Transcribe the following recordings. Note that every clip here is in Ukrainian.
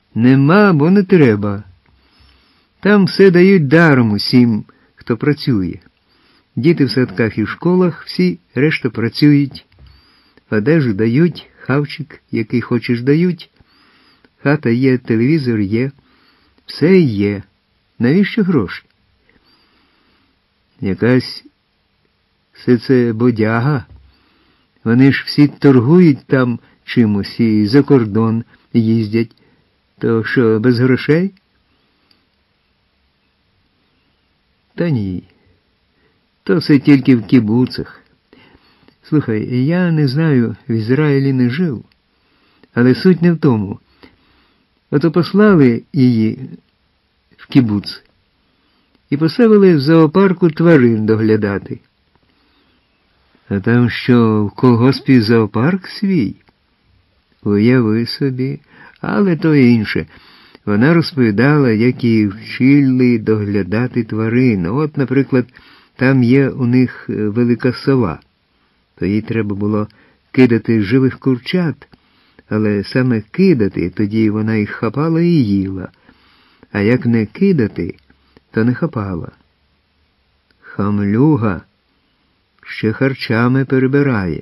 Нема, бо не треба. Там все дають даром усім, хто працює. Діти в садках і в школах, всі решта працюють. Одежу дають, хавчик, який хочеш, дають. Хата є, телевізор є. Все є. Навіщо гроші? Якась все це бодяга. Вони ж всі торгують там чимось і за кордон їздять. То що, без грошей? Та ні. То все тільки в кібуцах. Слухай, я не знаю, в Ізраїлі не жив, але суть не в тому. Ото послали її в кібуц і поставили в зоопарку тварин доглядати. А там що, в колгоспі зоопарк свій? Уяви собі, але то інше. Вона розповідала, як її вчили доглядати тварин. От, наприклад, там є у них велика сова. То їй треба було кидати живих курчат, але саме кидати, тоді вона їх хапала і їла. А як не кидати, то не хапала. Хамлюга ще харчами перебирає.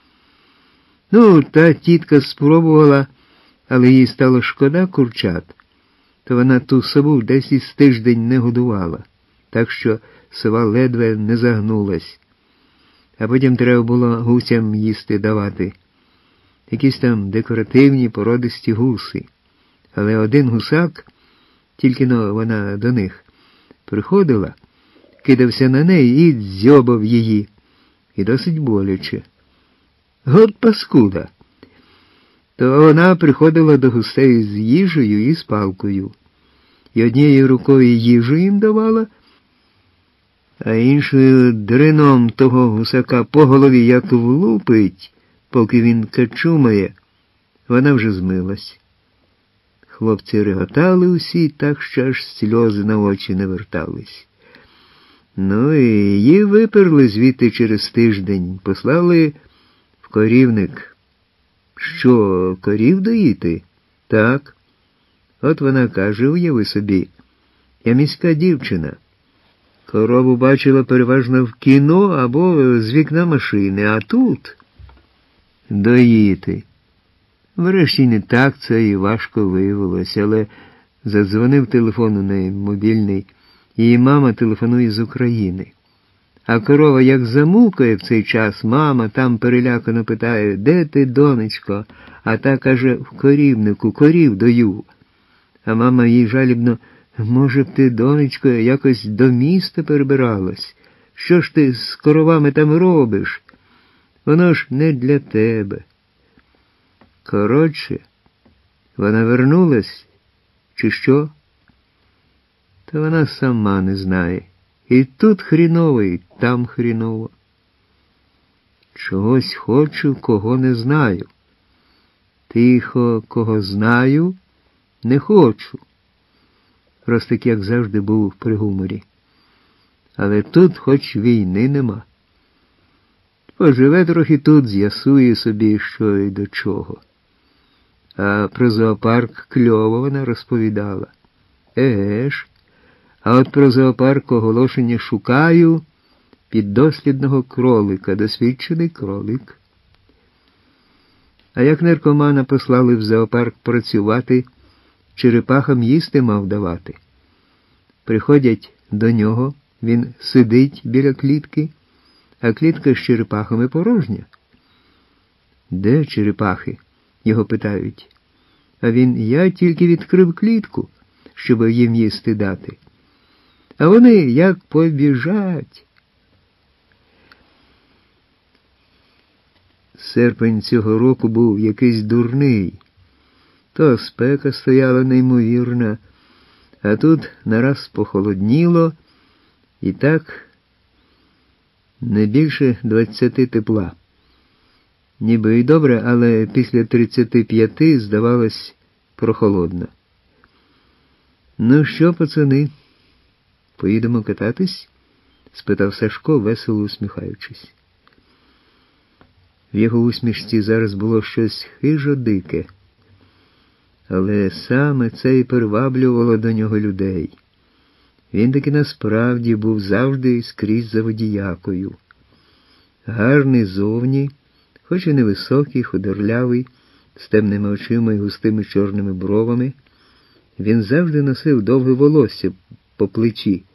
Ну, та тітка спробувала, але їй стало шкода курчат, то вона ту сову десь із тиждень не годувала, так що сова ледве не загнулась. А потім треба було гусям їсти давати. Якісь там декоративні породисті гуси. Але один гусак, тільки-но вона до них приходила, кидався на неї і дзьобав її. І досить боляче. От паскуда. То вона приходила до гусей з їжею і з палкою. І однією рукою їжу їм давала, а іншою дрином того гусака по голові як влупить, поки він качумає, вона вже змилась. Хлопці реготали усі так, що аж сльози на очі не вертались. Ну і її виперли звідти через тиждень, послали в корівник. Що, корів доїти? Так. От вона каже, уяви собі, я міська дівчина. Корову бачила переважно в кіно або з вікна машини, а тут доїти. Врешті не так це і важко виявилось, але задзвонив телефон у неї мобільний. Її мама телефонує з України. А корова як замукає в цей час, мама там перелякано питає, де ти, донечко? А та каже, в корівнику, корів дою. А мама їй жалібно, може б ти, донечко, якось до міста перебиралась? Що ж ти з коровами там робиш? Воно ж не для тебе. Коротше, вона вернулась, чи що? Та вона сама не знає. І тут хріново, і там хріново. Чогось хочу, кого не знаю. Тихо, кого знаю, не хочу. Ростик, як завжди, був при гуморі. Але тут хоч війни нема. Поживе трохи тут, з'ясує собі, що і до чого. А про зоопарк кльово вона розповідала. Еге ж. А от про зоопарк оголошення шукаю піддослідного кролика, досвідчений кролик. А як наркомана послали в зоопарк працювати, черепахам їсти мав давати. Приходять до нього, він сидить біля клітки, а клітка з черепахами порожня. Де черепахи? Його питають. А він, я тільки відкрив клітку, щоб їм їсти дати. А вони як побіжать. Серпень цього року був якийсь дурний. То спека стояла неймовірна, а тут нараз похолодніло, і так не більше 20 тепла. Ніби і добре, але після 35 здавалось прохолодно. Ну що, пацани, поїдемо кататись? Спитав Сашко, весело усміхаючись. В його усмішці зараз було щось хижо дике. Але саме це і приваблювало до нього людей. Він таки насправді був завжди скрізь за водіякою. Гарний зовні, хоч і невисокий, худорлявий, з темними очима і густими чорними бровами, він завжди носив довге волосся по плечі,